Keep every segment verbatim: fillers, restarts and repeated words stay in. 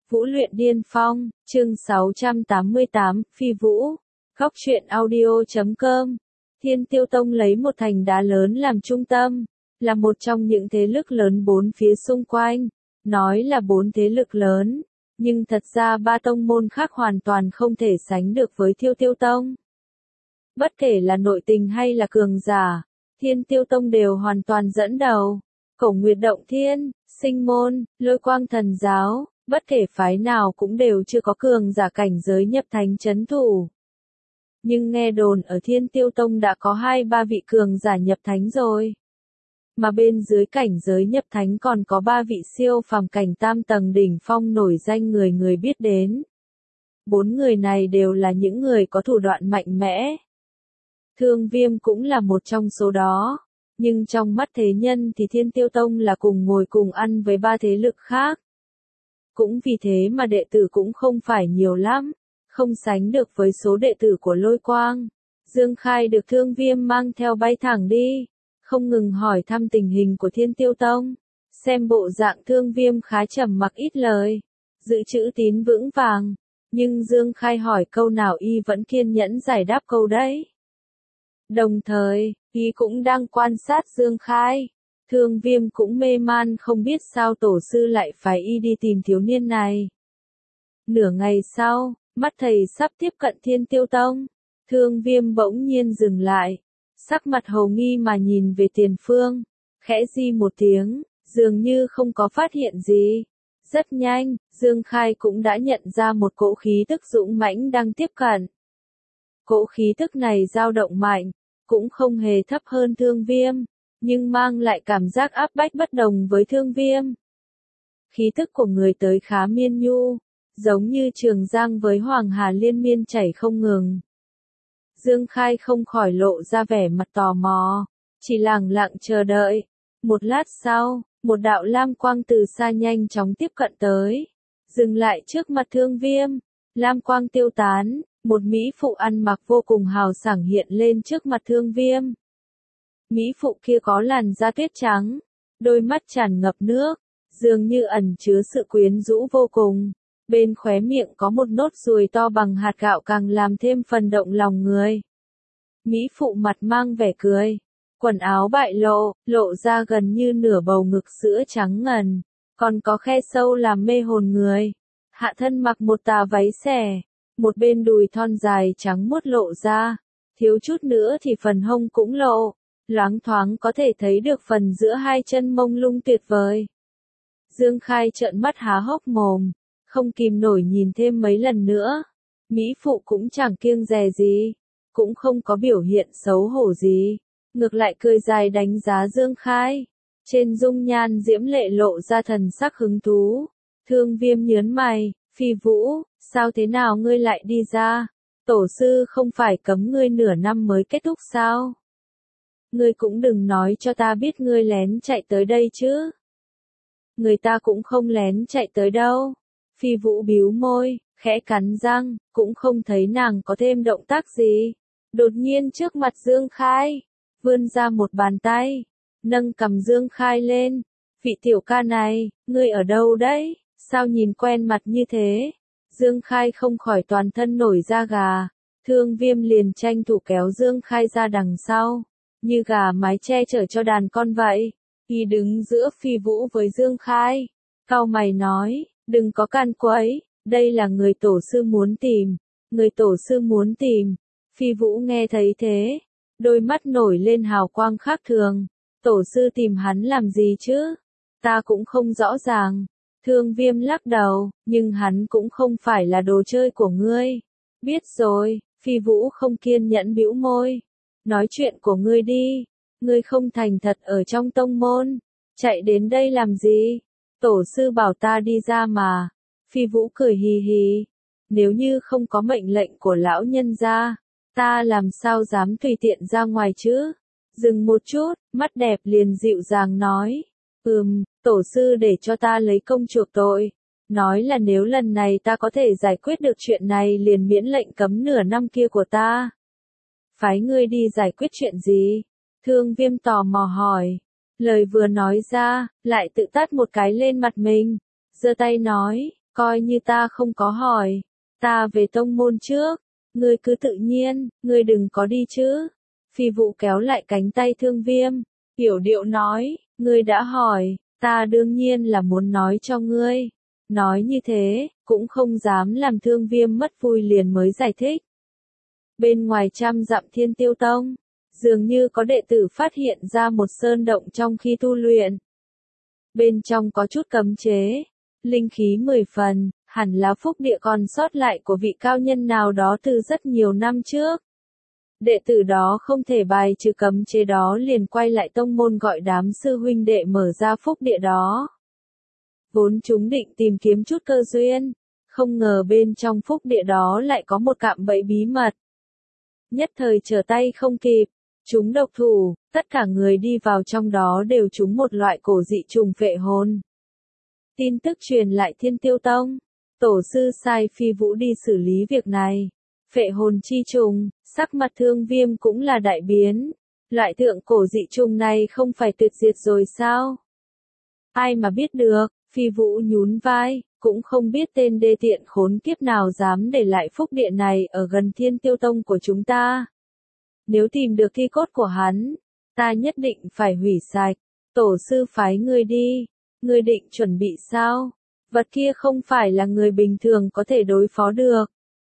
Vũ luyện điên phong, chương sáu trăm tám mươi tám, Phi Vũ, Góc truyện audio chấm com. Thiên Tiêu Tông lấy một thành đá lớn làm trung tâm, là một trong những thế lực lớn bốn phía xung quanh. Nói là bốn thế lực lớn, nhưng thật ra ba tông môn khác hoàn toàn không thể sánh được với Thiên Tiêu Tông. Bất kể là nội tình hay là cường giả, Thiên Tiêu Tông đều hoàn toàn dẫn đầu. Cổ Nguyệt Động Thiên, Sinh Môn, Lôi Quang Thần Giáo, bất kể phái nào cũng đều chưa có cường giả cảnh giới nhập thánh chấn thủ. Nhưng nghe đồn ở Thiên Tiêu Tông đã có hai ba vị cường giả nhập thánh rồi. Mà bên dưới cảnh giới nhập thánh còn có ba vị siêu phàm cảnh tam tầng đỉnh phong nổi danh người người biết đến. Bốn người này đều là những người có thủ đoạn mạnh mẽ. Thương Viêm cũng là một trong số đó. Nhưng trong mắt thế nhân thì Thiên Tiêu Tông là cùng ngồi cùng ăn với ba thế lực khác. Cũng vì thế mà đệ tử cũng không phải nhiều lắm, không sánh được với số đệ tử của Lôi Quang. Dương Khai được Thương Viêm mang theo bay thẳng đi, không ngừng hỏi thăm tình hình của Thiên Tiêu Tông. Xem bộ dạng Thương Viêm khá trầm mặc ít lời, giữ chữ tín vững vàng, nhưng Dương Khai hỏi câu nào y vẫn kiên nhẫn giải đáp câu đấy. Đồng thời, y cũng đang quan sát Dương Khai. Thương Viêm cũng mê man không biết sao tổ sư lại phải y đi tìm thiếu niên này. Nửa ngày sau, mắt thầy sắp tiếp cận Thiên Tiêu Tông. Thương Viêm bỗng nhiên dừng lại, sắc mặt hầu nghi mà nhìn về tiền phương, khẽ di một tiếng, dường như không có phát hiện gì. Rất nhanh, Dương Khai cũng đã nhận ra một cỗ khí tức dũng mãnh đang tiếp cận. Cỗ khí tức này dao động mạnh, cũng không hề thấp hơn Thương Viêm, nhưng mang lại cảm giác áp bách bất đồng với Thương Viêm. Khí tức của người tới khá miên nhu, giống như Trường Giang với Hoàng Hà liên miên chảy không ngừng. Dương Khai không khỏi lộ ra vẻ mặt tò mò, chỉ lặng lặng chờ đợi. Một lát sau, một đạo lam quang từ xa nhanh chóng tiếp cận tới, dừng lại trước mặt Thương Viêm. Lam quang tiêu tán, một mỹ phụ ăn mặc vô cùng hào sảng hiện lên trước mặt Thương Viêm. Mỹ phụ kia có làn da tuyết trắng, đôi mắt tràn ngập nước, dường như ẩn chứa sự quyến rũ vô cùng. Bên khóe miệng có một nốt ruồi to bằng hạt gạo càng làm thêm phần động lòng người. Mỹ phụ mặt mang vẻ cười, quần áo bại lộ, lộ ra gần như nửa bầu ngực sữa trắng ngần, còn có khe sâu làm mê hồn người. Hạ thân mặc một tà váy xẻ, một bên đùi thon dài trắng muốt lộ ra, thiếu chút nữa thì phần hông cũng lộ, loáng thoáng có thể thấy được phần giữa hai chân mông lung tuyệt vời. Dương Khai trợn mắt há hốc mồm, không kìm nổi nhìn thêm mấy lần nữa. Mỹ phụ cũng chẳng kiêng dè gì, cũng không có biểu hiện xấu hổ gì, ngược lại cười dài đánh giá Dương Khai. Trên dung nhan diễm lệ lộ ra thần sắc hứng thú. Thương Viêm nhớn mày, Phi Vũ, sao thế nào ngươi lại đi ra? Tổ sư không phải cấm ngươi nửa năm mới kết thúc sao? Ngươi cũng đừng nói cho ta biết ngươi lén chạy tới đây chứ. Người ta cũng không lén chạy tới đâu. Phi Vũ bĩu môi, khẽ cắn răng, cũng không thấy nàng có thêm động tác gì. Đột nhiên trước mặt Dương Khai, vươn ra một bàn tay, nâng cầm Dương Khai lên. Vị tiểu ca này, ngươi ở đâu đấy? Sao nhìn quen mặt như thế? Dương Khai không khỏi toàn thân nổi da gà. Thương Viêm liền tranh thủ kéo Dương Khai ra đằng sau, như gà mái che chở cho đàn con vậy. Y đứng giữa Phi Vũ với Dương Khai, cau mày nói, đừng có can quấy, đây là người tổ sư muốn tìm, người tổ sư muốn tìm. Phi Vũ nghe thấy thế, đôi mắt nổi lên hào quang khác thường. Tổ sư tìm hắn làm gì chứ? Ta cũng không rõ ràng. Thương Viêm lắc đầu, nhưng hắn cũng không phải là đồ chơi của ngươi. Biết rồi, Phi Vũ không kiên nhẫn bĩu môi. Nói chuyện của ngươi đi, ngươi không thành thật ở trong tông môn, chạy đến đây làm gì? Tổ sư bảo ta đi ra mà. Phi Vũ cười hì hì, nếu như không có mệnh lệnh của lão nhân gia, ta làm sao dám tùy tiện ra ngoài chứ? Dừng một chút, mắt đẹp liền dịu dàng nói, ừm, tổ sư để cho ta lấy công chuộc tội, nói là nếu lần này ta có thể giải quyết được chuyện này liền miễn lệnh cấm nửa năm kia của ta. Phái ngươi đi giải quyết chuyện gì? Thương Viêm tò mò hỏi. Lời vừa nói ra, lại tự tát một cái lên mặt mình, giơ tay nói, coi như ta không có hỏi, ta về tông môn trước, ngươi cứ tự nhiên, ngươi đừng có đi chứ. Phi Vũ kéo lại cánh tay Thương Viêm, hiểu điệu nói, ngươi đã hỏi, ta đương nhiên là muốn nói cho ngươi. Nói như thế, cũng không dám làm Thương Viêm mất vui liền mới giải thích. Bên ngoài trăm dặm Thiên Tiêu Tông, dường như có đệ tử phát hiện ra một sơn động trong khi tu luyện. Bên trong có chút cấm chế, linh khí mười phần, hẳn là phúc địa còn sót lại của vị cao nhân nào đó từ rất nhiều năm trước. Đệ tử đó không thể bài trừ cấm chế đó liền quay lại tông môn gọi đám sư huynh đệ mở ra phúc địa đó. Vốn chúng định tìm kiếm chút cơ duyên, không ngờ bên trong phúc địa đó lại có một cạm bẫy bí mật. Nhất thời trở tay không kịp, chúng độc thủ, tất cả người đi vào trong đó đều trúng một loại cổ dị trùng phệ hồn. Tin tức truyền lại Thiên Tiêu Tông, tổ sư sai Phi Vũ đi xử lý việc này. Phệ hồn chi trùng, sắc mặt Thương Viêm cũng là đại biến. Loại thượng cổ dị trùng này không phải tuyệt diệt rồi sao? Ai mà biết được, Phi Vũ nhún vai, cũng không biết tên đê tiện khốn kiếp nào dám để lại phúc địa này ở gần Thiên Tiêu Tông của chúng ta. Nếu tìm được thi cốt của hắn, ta nhất định phải hủy sạch. Tổ sư phái ngươi đi, ngươi định chuẩn bị sao? Vật kia không phải là người bình thường có thể đối phó được.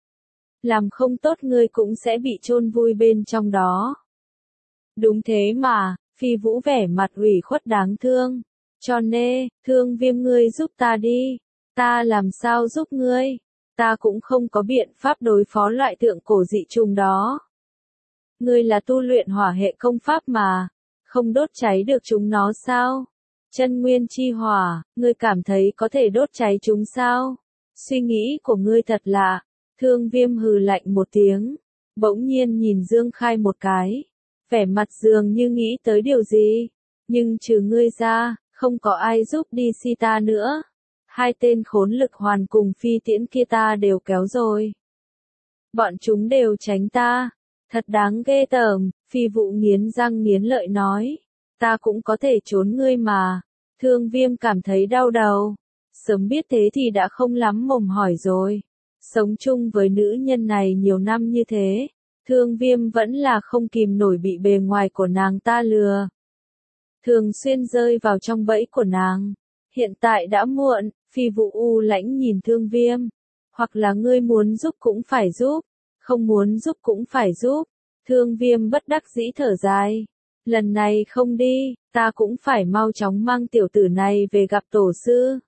Làm không tốt ngươi cũng sẽ bị chôn vùi bên trong đó. Đúng thế mà, Phi Vũ vẻ mặt ủy khuất đáng thương. Cho nên, Thương Viêm ngươi giúp ta đi. Ta làm sao giúp ngươi? Ta cũng không có biện pháp đối phó loại thượng cổ dị trùng đó. Ngươi là tu luyện hỏa hệ công pháp mà, không đốt cháy được chúng nó sao? Chân nguyên chi hỏa, ngươi cảm thấy có thể đốt cháy chúng sao? Suy nghĩ của ngươi thật lạ. Thương Viêm hừ lạnh một tiếng, bỗng nhiên nhìn Dương Khai một cái, vẻ mặt dường như nghĩ tới điều gì, nhưng trừ ngươi ra, không có ai giúp đi si ta nữa. Hai tên khốn lực hoàn cùng phi tiễn kia ta đều kéo rồi. Bọn chúng đều tránh ta, thật đáng ghê tởm. Phi Vũ nghiến răng nghiến lợi nói, ta cũng có thể trốn ngươi mà. Thương Viêm cảm thấy đau đầu, sớm biết thế thì đã không lắm mồm hỏi rồi. Sống chung với nữ nhân này nhiều năm như thế, Thương Viêm vẫn là không kìm nổi bị bề ngoài của nàng ta lừa. Thường xuyên rơi vào trong bẫy của nàng. Hiện tại đã muộn, Phi Vũ u lãnh nhìn Thương Viêm. Hoặc là ngươi muốn giúp cũng phải giúp, không muốn giúp cũng phải giúp. Thương Viêm bất đắc dĩ thở dài. Lần này không đi, ta cũng phải mau chóng mang tiểu tử này về gặp tổ sư.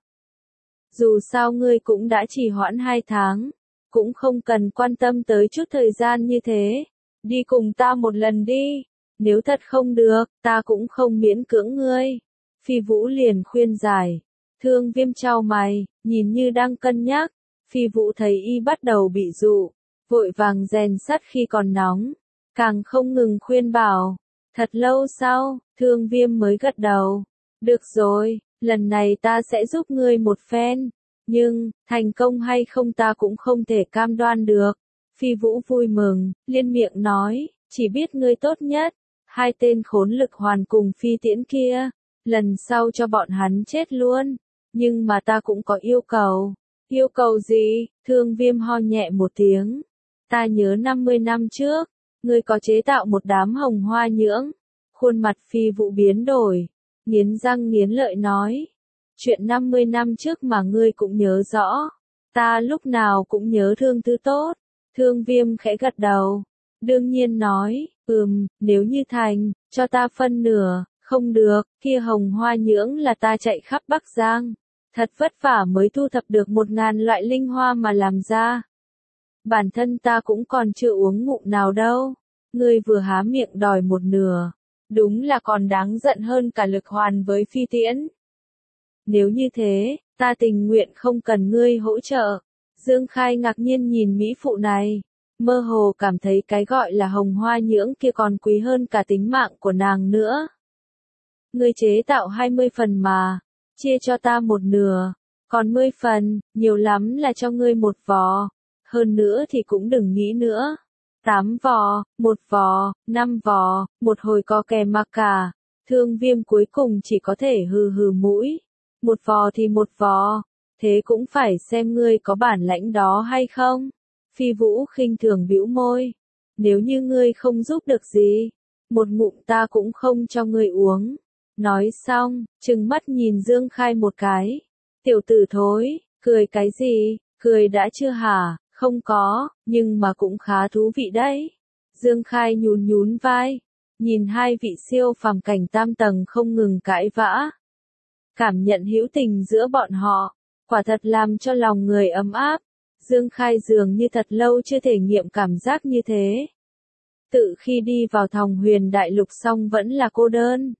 Dù sao ngươi cũng đã trì hoãn hai tháng, cũng không cần quan tâm tới chút thời gian như thế. Đi cùng ta một lần đi, nếu thật không được, ta cũng không miễn cưỡng ngươi. Phi Vũ liền khuyên giải. Thương Viêm chau mày, nhìn như đang cân nhắc. Phi Vũ thấy y bắt đầu bị dụ, vội vàng rèn sắt khi còn nóng, càng không ngừng khuyên bảo. Thật lâu sau, Thương Viêm mới gật đầu. Được rồi, lần này ta sẽ giúp ngươi một phen. Nhưng, thành công hay không ta cũng không thể cam đoan được. Phi Vũ vui mừng, liên miệng nói, chỉ biết ngươi tốt nhất. Hai tên khốn lực hoàn cùng phi tiễn kia, lần sau cho bọn hắn chết luôn. Nhưng mà ta cũng có yêu cầu. Yêu cầu gì? Thương Viêm ho nhẹ một tiếng. Ta nhớ năm mươi năm trước, ngươi có chế tạo một đám hồng hoa nhưỡng. Khuôn mặt Phi Vũ biến đổi, nghiến răng nghiến lợi nói. Chuyện năm mươi năm trước mà ngươi cũng nhớ rõ. Ta lúc nào cũng nhớ thương thứ tốt. Thương Viêm khẽ gật đầu. Đương nhiên nói, ừm, nếu như thành, cho ta phân nửa. Không được, kia hồng hoa nhưỡng là ta chạy khắp Bắc Giang. Thật vất vả mới thu thập được một ngàn loại linh hoa mà làm ra. Bản thân ta cũng còn chưa uống ngụm nào đâu. Ngươi vừa há miệng đòi một nửa. Đúng là còn đáng giận hơn cả Lực Hoàn với phi tiễn. Nếu như thế, ta tình nguyện không cần ngươi hỗ trợ. Dương Khai ngạc nhiên nhìn mỹ phụ này, mơ hồ cảm thấy cái gọi là hồng hoa nhưỡng kia còn quý hơn cả tính mạng của nàng nữa. Ngươi chế tạo hai mươi phần mà, chia cho ta một nửa, còn mười phần, nhiều lắm là cho ngươi một vò. Hơn nữa thì cũng đừng nghĩ nữa. Tám vò, một vò, năm vò, một hồi có kè mặc cả. Thương Viêm cuối cùng chỉ có thể hừ hừ mũi. Một vò thì một vò. thế cũng phải xem ngươi có bản lãnh đó hay không. Phi Vũ khinh thường bĩu môi, nếu như ngươi không giúp được gì, một ngụm ta cũng không cho ngươi uống. Nói xong, trừng mắt nhìn Dương Khai một cái. Tiểu tử thối, cười cái gì, cười đã chưa hả, không có, nhưng mà cũng khá thú vị đấy. Dương Khai nhún nhún vai, nhìn hai vị siêu phàm cảnh tam tầng không ngừng cãi vã. Cảm nhận hữu tình giữa bọn họ, quả thật làm cho lòng người ấm áp. Dương Khai dường như thật lâu chưa thể nghiệm cảm giác như thế. Tự khi đi vào Thòng Huyền Đại Lục xong vẫn là cô đơn.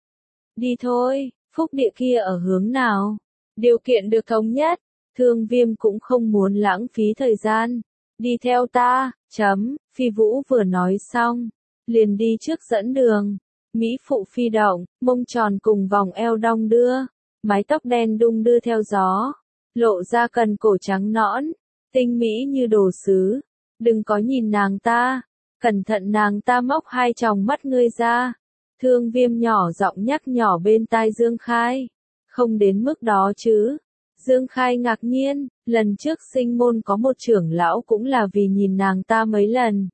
Đi thôi, phúc địa kia ở hướng nào? Điều kiện được thống nhất, Thương Viêm cũng không muốn lãng phí thời gian. Đi theo ta, chấm, Phi Vũ vừa nói xong, liền đi trước dẫn đường. Mỹ phụ phi động, mông tròn cùng vòng eo đong đưa, mái tóc đen đung đưa theo gió, lộ ra cần cổ trắng nõn, tinh mỹ như đồ sứ. Đừng có nhìn nàng ta, cẩn thận nàng ta móc hai tròng mắt ngươi ra. Thương Viêm nhỏ giọng nhắc nhỏ bên tai Dương Khai. Không đến mức đó chứ. Dương Khai ngạc nhiên, lần trước sinh môn có một trưởng lão cũng là vì nhìn nàng ta mấy lần.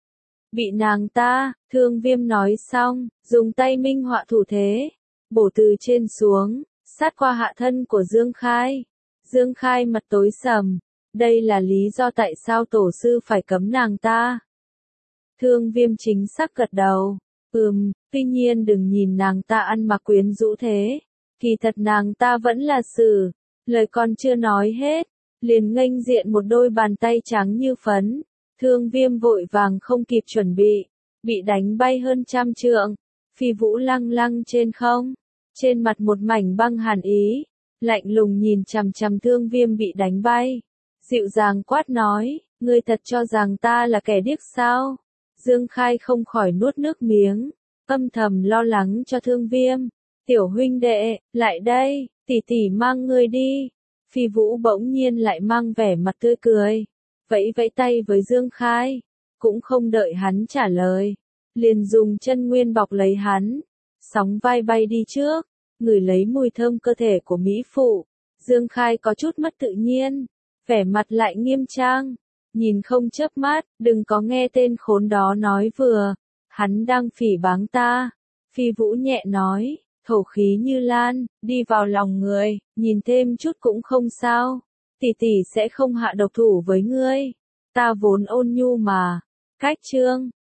Bị nàng ta, Thương Viêm nói xong, dùng tay minh họa thủ thế, bổ từ trên xuống, sát qua hạ thân của Dương Khai. Dương Khai mặt tối sầm, đây là lý do tại sao tổ sư phải cấm nàng ta. Thương Viêm chính xác gật đầu, ừm, tuy nhiên đừng nhìn nàng ta ăn mặc quyến rũ thế, kỳ thật nàng ta vẫn là xử. Lời còn chưa nói hết, liền nghênh diện một đôi bàn tay trắng như phấn. Thương Viêm vội vàng không kịp chuẩn bị, bị đánh bay hơn trăm trượng. Phi Vũ lăng lăng trên không, trên mặt một mảnh băng hàn ý, lạnh lùng nhìn chằm chằm Thương Viêm bị đánh bay. Dịu dàng quát nói, ngươi thật cho rằng ta là kẻ điếc sao? Dương Khai không khỏi nuốt nước miếng, âm thầm lo lắng cho Thương Viêm. Tiểu huynh đệ, lại đây, tỷ tỷ mang ngươi đi. Phi Vũ bỗng nhiên lại mang vẻ mặt tươi cười, vẫy vẫy tay với Dương Khai, cũng không đợi hắn trả lời, liền dùng chân nguyên bọc lấy hắn, sóng vai bay đi trước, ngửi lấy mùi thơm cơ thể của mỹ phụ. Dương Khai có chút mất tự nhiên, vẻ mặt lại nghiêm trang, nhìn không chớp mắt, đừng có nghe tên khốn đó nói vừa, hắn đang phỉ báng ta. Phi Vũ nhẹ nói, thổ khí như lan, đi vào lòng người, nhìn thêm chút cũng không sao. Tỷ tỷ sẽ không hạ độc thủ với ngươi. Ta vốn ôn nhu mà. Cách chương